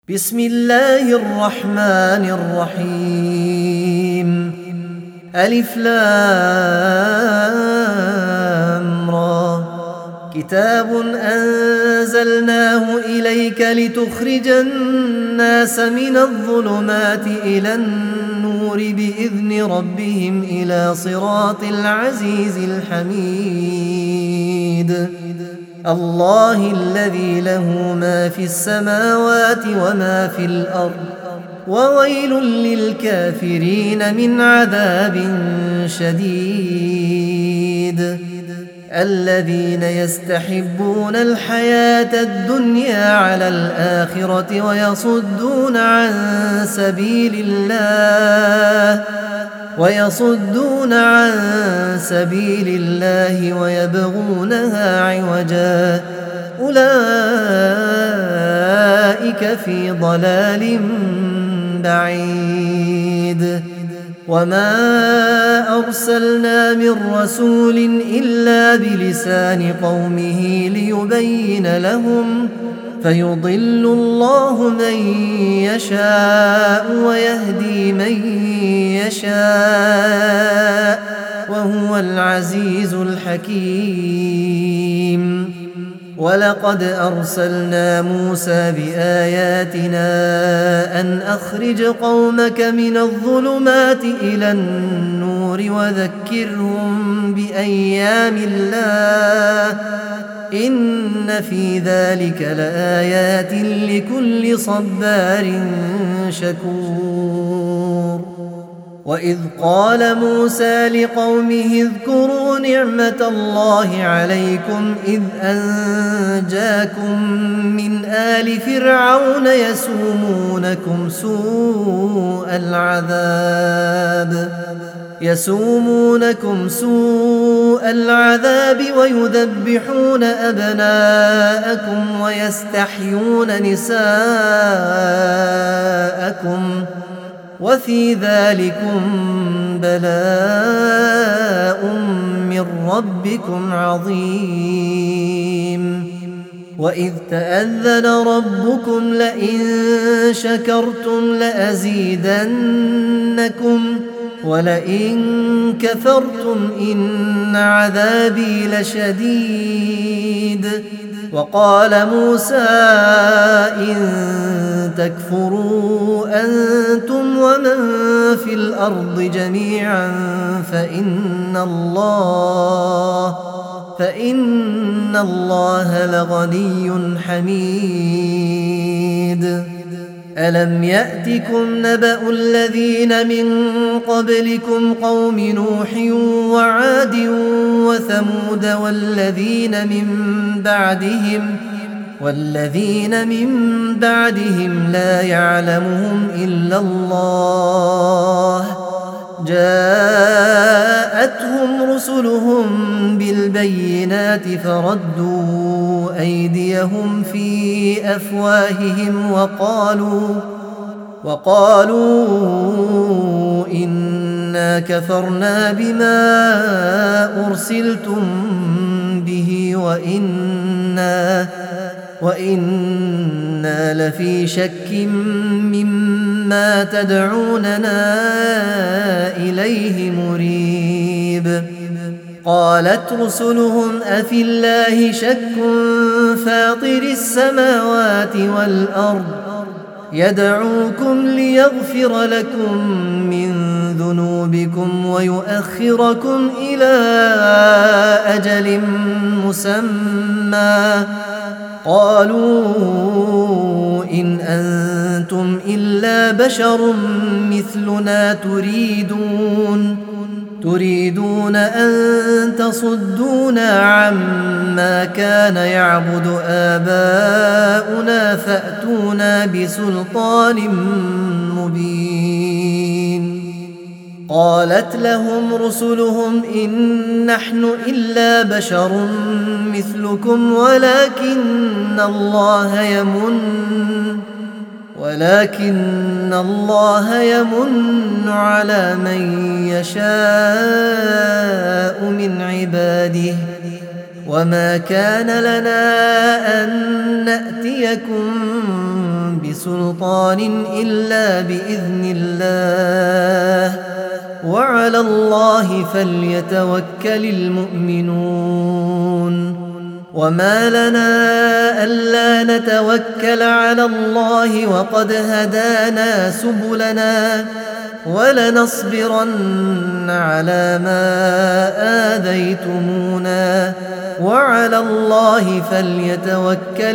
بسم الله الرحمن الرحيم. ألف لام را. كتاب أنزلناه إليك لتخرج الناس من الظلمات إلى النور بإذن ربهم إلى صراط العزيز الحميد. الله الذي له ما في السماوات وما في الأرض، وويل للكافرين من عذاب شديد. الذين يستحبون الحياة الدنيا على الآخرة ويصدون عن سبيل الله ويبغونها عوجا، أولئك في ضلال بعيد. وما أرسلنا من رسول إلا بلسان قومه ليبين لهم، فيضل الله من يشاء ويهدي من يشاء، وهو العزيز الحكيم. ولقد أرسلنا موسى بآياتنا أن أخرج قومك من الظلمات إلى النور وذكرهم بأيام الله، إن في ذلك لآيات لكل صبار شكور. وإذ قال موسى لقومه اذكروا نعمة الله عليكم إذ أنجاكم من آل فرعون يسومونكم سوء العذاب ويذبحون أبناءكم ويستحيون نساءكم، وفي ذلكم بلاء من ربكم عظيم. وإذ تأذن ربكم لئن شكرتم لأزيدنكم ولئن كفرتم إن عذابي لشديد. وقال موسى إن تكفروا أنتم ومن في الأرض جميعا فإن الله لغني حميد. ألم يأتكم نبأ الذين من قبلكم قوم نوح وعاد وثمود والذين من بعدهم لا يعلمهم إلا الله، جاءتهم رسلهم بالبينات فردوا أيديهم في أفواههم وقالوا إنا كفرنا بما أرسلتم به وإنا لفي شك مما تدعوننا إليه مريب. قالت رسلهم أفي الله شك فاطر السماوات والأرض يدعوكم ليغفر لكم من ذنوبكم ويؤخركم إلى أجل مسمى، قالوا إن أنتم إلا بشر مثلنا تريدون أن تصدونا عما كان يعبد آباؤنا فأتونا بسلطان مبين. قالت لهم رسلهم إن نحن إلا بشر مثلكم ولكن الله يمن على من يشاء من عباده، وما كان لنا أن نأتيكم بسلطان إلا بإذن الله وعلى الله فليتوكل المؤمنون وما لنا ألا نتوكل على الله وقد هدانا سبلنا ولنصبرن على ما آذيتمونا وعلى الله فليتوكل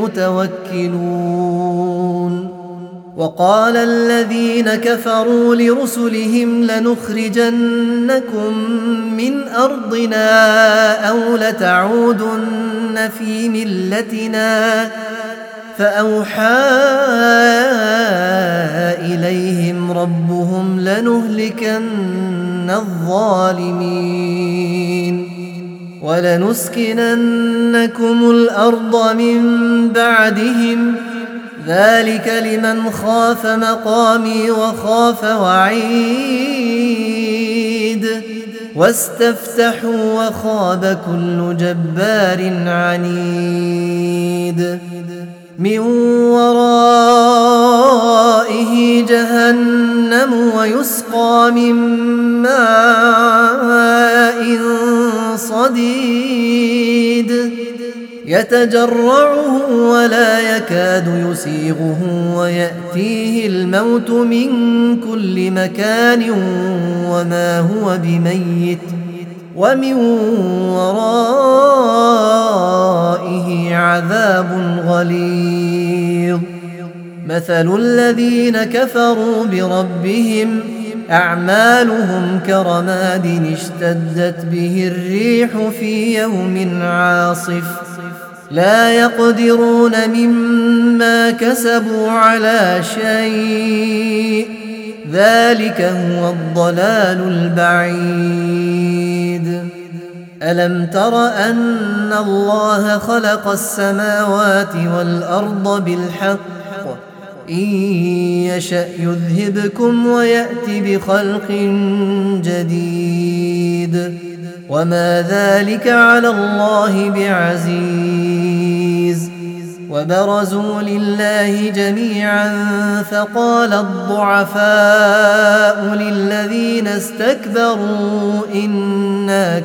المتوكلون وقال الذين كفروا لرسلهم لنخرجنكم من أرضنا أو لتعودن في ملتنا فأوحى إليهم ربهم لنهلكن الظالمين ولنسكننكم الأرض من بعدهم ذلك لمن خاف مقامي وخاف وعيد واستفتحوا وخاب كل جبار عنيد من ورائه جهنم ويسقى من ماء صديد يتجرعه ولا يكاد يسيغه ويأتيه الموت من كل مكان وما هو بميت ومن ورائه عذاب غليظ مثل الذين كفروا بربهم أعمالهم كرماد اشتدت به الريح في يوم عاصف لا يقدرون مما كسبوا على شيء ذلك هو الضلال البعيد ألم تر أن الله خلق السماوات والأرض بالحق إن يشأ يذهبكم ويأت بخلق جديد وما ذلك على الله بعزيز وبرزوا لله جميعا فقال الضعفاء للذين استكبروا إنا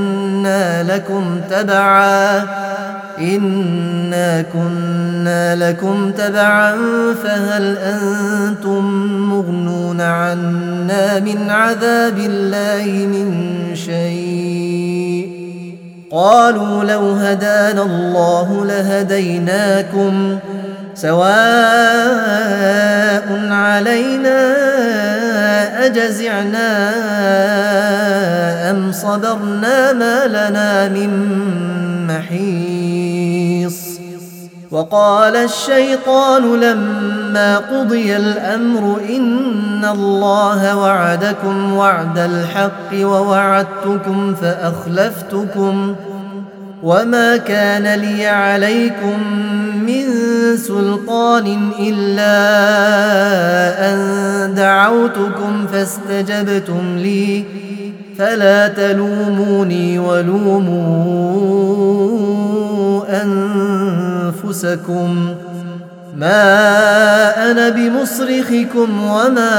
كنا لكم تبعا فهل أنتم مغنون عنا من عذاب الله من شيء قالوا لو هدانا الله لهديناكم سواء علينا أجزعنا أم صبرنا ما لنا من محيص وقال الشيطان لما قضي الأمر إن الله وعدكم وعد الحق ووعدتكم فأخلفتكم وما كان لي عليكم من سلطان إلا أن دعوتكم فاستجبتم لي فلا تلوموني ولوموا أنفسكم ما أنا بمصرخكم وما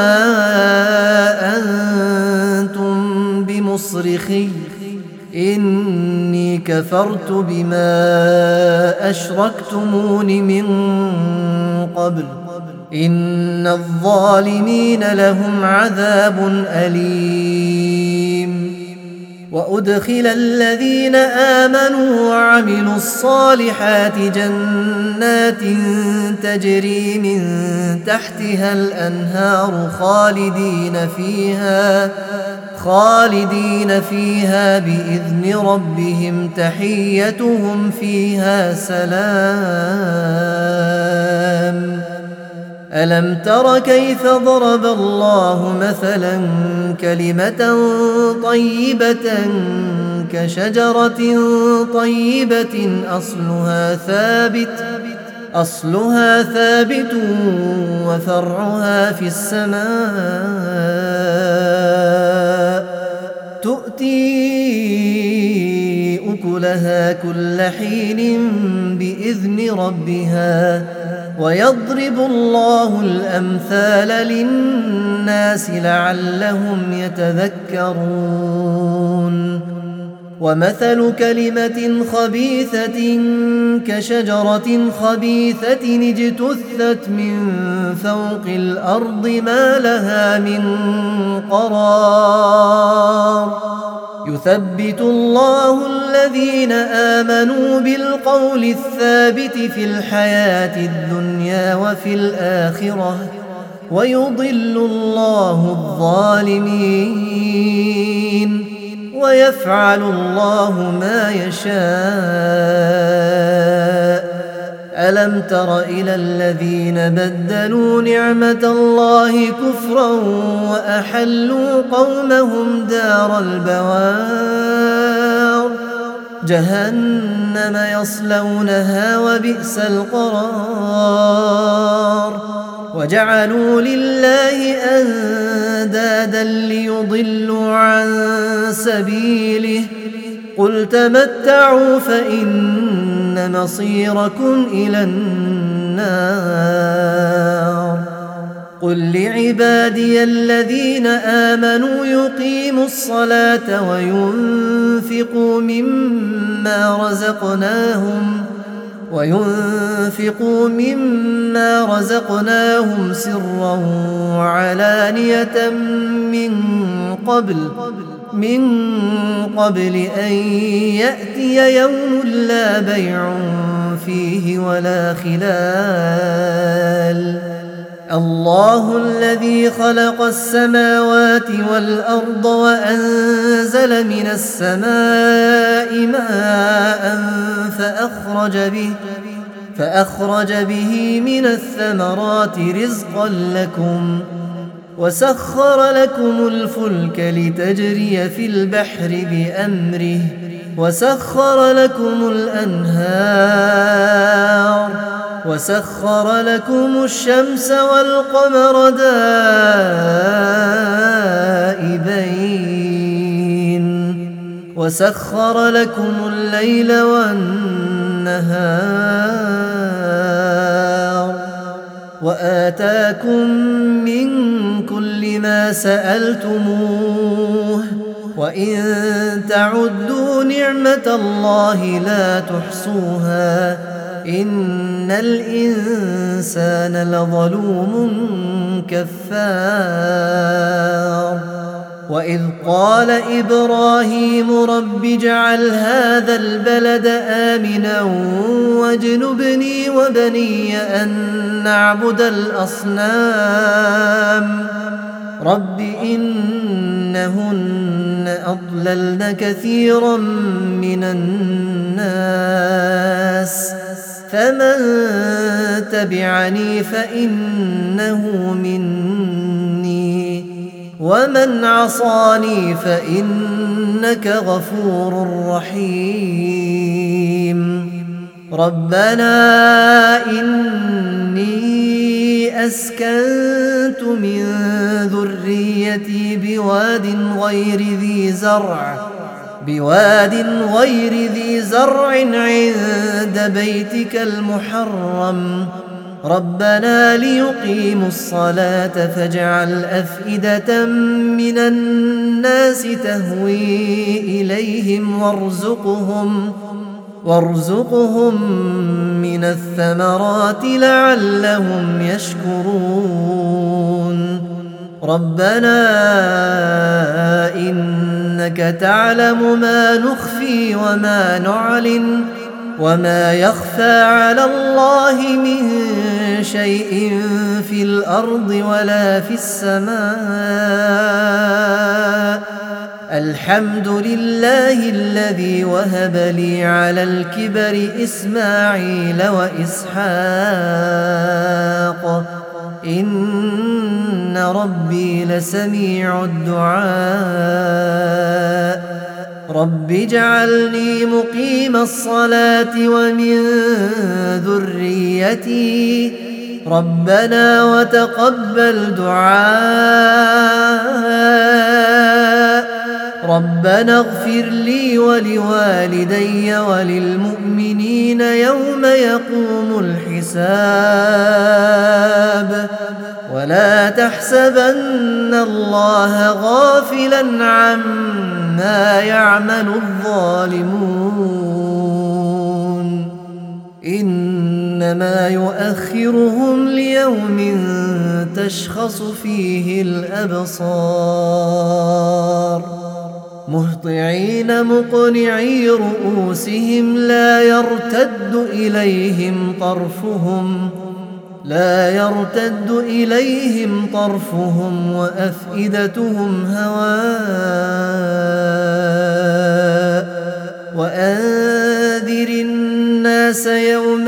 أنتم بمصرخي إني كفرت بما أشركتمون من قبل إن الظالمين لهم عذاب أليم وأدخل الذين آمنوا وعملوا الصالحات جنات تجري من تحتها الأنهار خالدين فيها بإذن ربهم تحيتهم فيها سلام ألم تر كيف ضرب الله مثلا كلمة طيبة كشجرة طيبة أصلها ثابت وفرعها في السماء تؤتي أكلها كل حين بإذن ربها ويضرب الله الأمثال للناس لعلهم يتذكرون ومثل كلمة خبيثة كشجرة خبيثة اجتثت من فوق الأرض ما لها من قرار يثبت الله الذين آمنوا بالقول الثابت في الحياة الدنيا وفي الآخرة ويضل الله الظالمين ويفعل الله ما يشاء ألم تر إلى الذين بدلوا نعمة الله كفرا وأحلوا قومهم دار البوار جهنم يصلونها وبئس القرار وجعلوا لله أندادا ليضلوا عن سبيله قل تمتعوا فإن مصيركم إلى النار قل لعبادي الذين آمنوا يقيموا الصلاة وينفقوا مما رزقناهم سرا وعلانية من قبل أن يأتي يوم لا بيع فيه ولا خلال الله الذي خلق السماوات والأرض وأنزل من السماء ماء فأخرج به من الثمرات رزقا لكم وسخر لكم الفلك لتجري في البحر بأمره وسخر لكم الأنهار وسخر لكم الشمس والقمر دائبين وسخر لكم الليل والنهار وآتاكم من كل ما سألتموه وإن تعدوا نعمة الله لا تحصوها إن الإنسان لظلوم كفار وإذ قال إبراهيم رب اجعل هذا البلد آمنا واجنبني وبني أن نعبد الأصنام رب إنهن أضللن كثيرا من الناس فمن تبعني فإنه مني ومن عصاني فإنك غفور رحيم ربنا إني أسكنت من ذريتي بواد غير ذي زرع عند بيتك المحرم ربنا ليقيموا الصلاة فاجعل أفئدة من الناس تهوي إليهم وارزقهم من الثمرات لعلهم يشكرون ربنا إنك تعلم ما نخفي وما نعلن وما يخفى على الله من شيء في الأرض ولا في السماء الحمد لله الذي وهب لي على الكبر إسماعيل وإسحاق إن ربي لسميع الدعاء رب اجعلني مقيم الصلاة ومن ذريتي ربنا وتقبل دعاء ربنا اغفر لي ولوالدي وللمؤمنين يوم يقوم الحساب ولا تحسبن الله غافلا عما يعمل الظالمون إنما يؤخرهم ليوم تشخص فيه الأبصار مهطعين مقنعي رؤوسهم لا يرتد إليهم طرفهم وأفئدتهم هواء وأنذر الناس يوم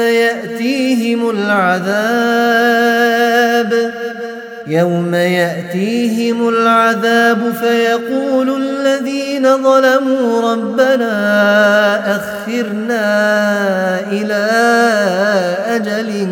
يأتيهم العذاب فيقول الذين ظلموا ربنا أخرنا إلى أجل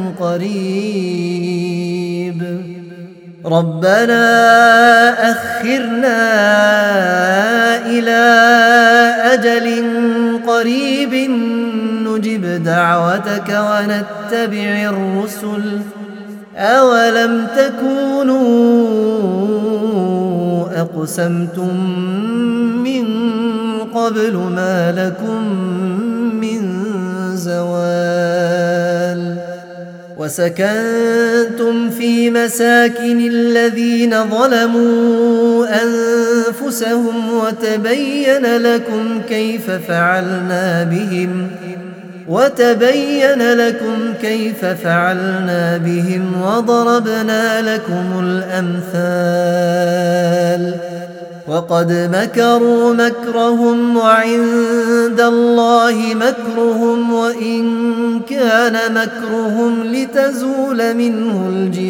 قريب نجب دعوتك ونتبع الرسل أولم تكونوا أقسمتم من قبل ما لكم من زوال وسكنتم في مساكن الذين ظلموا أنفسهم وتبين لكم كيف فعلنا بهم وضربنا لكم الأمثال وقد مكروا مكرهم وعند الله مكرهم وإن كان مكرهم لتزول منه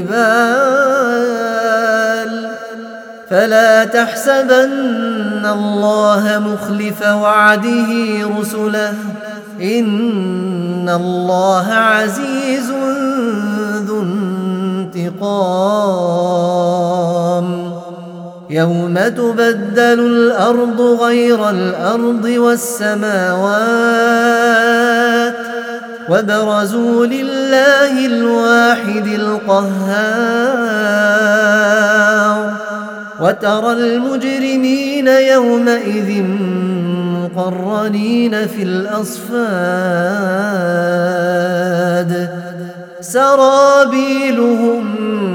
الجبال فلا تحسبن الله مخلف وعده رسله إن الله عزيز ذو انتقام يوم تبدل الأرض غير الأرض والسماوات وبرزوا لله الواحد القهار وترى المجرمين يومئذ مقرنين في الأصفاد سرابيلهم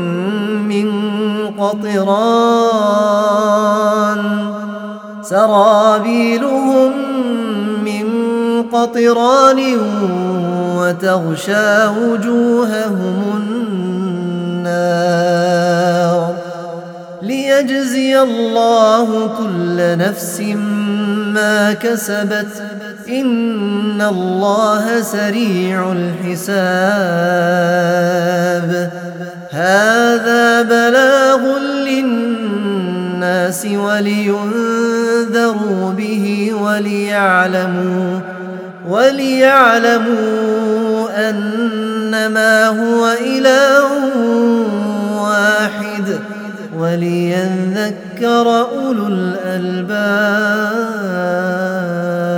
من قطران وتغشى وجوههم النار ليجزي الله كل نفس ما كسبت إن الله سريع الحساب هذا بلاغ للناس ولينذروا به وليعلموا أنما هو إله واحد وليذكر أولو الألباب.